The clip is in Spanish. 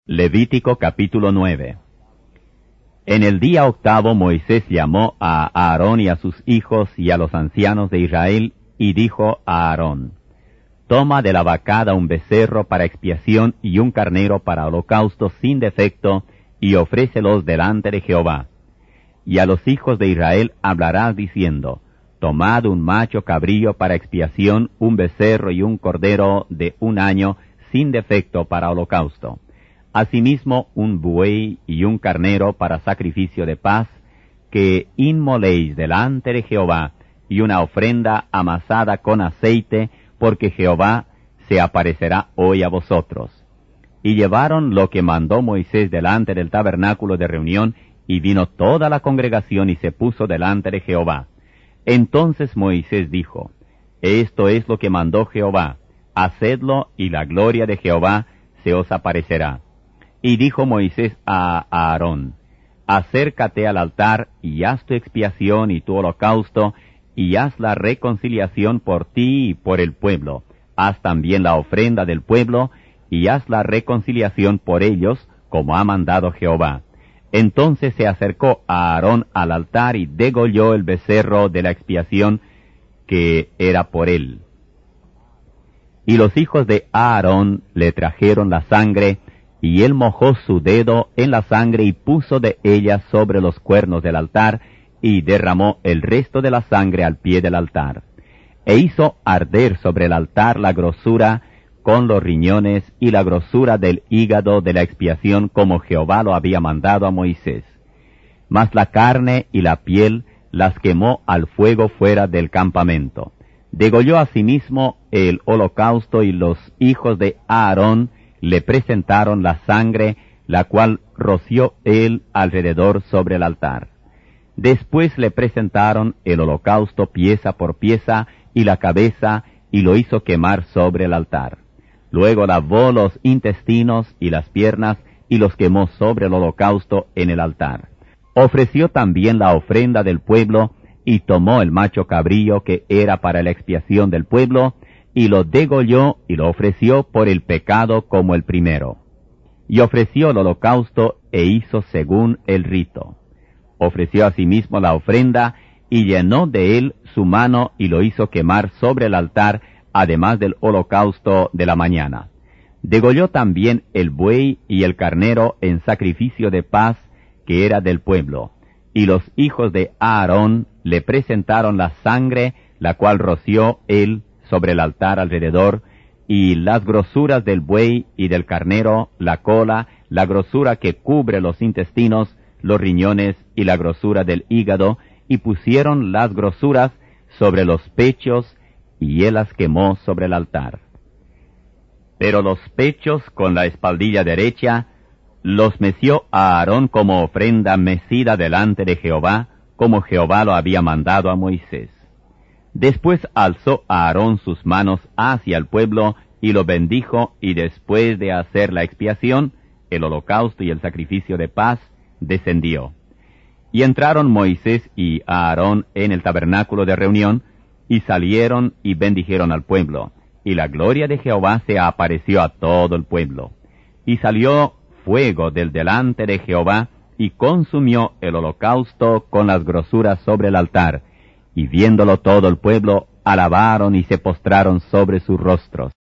Levítico capítulo 9. En el día octavo Moisés llamó a Aarón y a sus hijos y a los ancianos de Israel, y dijo a Aarón: Toma de la vacada un becerro para expiación y un carnero para holocausto sin defecto, y ofrécelos delante de Jehová. Y a los hijos de Israel hablarás diciendo: Tomad un macho cabrío para expiación, un becerro y un cordero de 1 año sin defecto para holocausto. Asimismo un buey y un carnero para sacrificio de paz, que inmoléis delante de Jehová, y una ofrenda amasada con aceite, porque Jehová se aparecerá hoy a vosotros. Y llevaron lo que mandó Moisés delante del tabernáculo de reunión, y vino toda la congregación y se puso delante de Jehová. Entonces Moisés dijo: Esto es lo que mandó Jehová, hacedlo, y la gloria de Jehová se os aparecerá. Y dijo Moisés a Aarón: Acércate al altar, y haz tu expiación y tu holocausto, y haz la reconciliación por ti y por el pueblo. Haz también la ofrenda del pueblo, y haz la reconciliación por ellos, como ha mandado Jehová. Entonces se acercó a Aarón al altar y degolló el becerro de la expiación que era por él. Y los hijos de Aarón le trajeron la sangre, y él mojó su dedo en la sangre y puso de ella sobre los cuernos del altar, y derramó el resto de la sangre al pie del altar. E hizo arder sobre el altar la grosura con los riñones y la grosura del hígado de la expiación, como Jehová lo había mandado a Moisés. Mas la carne y la piel las quemó al fuego fuera del campamento. Degolló asimismo el holocausto, y los hijos de Aarón le presentaron la sangre, la cual roció él alrededor sobre el altar. Después le presentaron el holocausto pieza por pieza, y la cabeza, y lo hizo quemar sobre el altar. Luego lavó los intestinos y las piernas, y los quemó sobre el holocausto en el altar. Ofreció también la ofrenda del pueblo, y tomó el macho cabrío que era para la expiación del pueblo, y lo degolló y lo ofreció por el pecado como el primero. Y ofreció el holocausto e hizo según el rito. Ofreció asimismo la ofrenda, y llenó de él su mano, y lo hizo quemar sobre el altar, además del holocausto de la mañana. Degolló también el buey y el carnero en sacrificio de paz, que era del pueblo. Y los hijos de Aarón le presentaron la sangre, la cual roció él sobre el altar alrededor, y las grosuras del buey y del carnero, la cola, la grosura que cubre los intestinos, los riñones y la grosura del hígado, y pusieron las grosuras sobre los pechos, y él las quemó sobre el altar. Pero los pechos con la espaldilla derecha los meció a Aarón como ofrenda mecida delante de Jehová, como Jehová lo había mandado a Moisés. Después alzó Aarón sus manos hacia el pueblo, y lo bendijo, y después de hacer la expiación, el holocausto y el sacrificio de paz, descendió. Y entraron Moisés y Aarón en el tabernáculo de reunión, y salieron y bendijeron al pueblo, y la gloria de Jehová se apareció a todo el pueblo. Y salió fuego del delante de Jehová, y consumió el holocausto con las grosuras sobre el altar, y viéndolo todo el pueblo, alabaron y se postraron sobre sus rostros.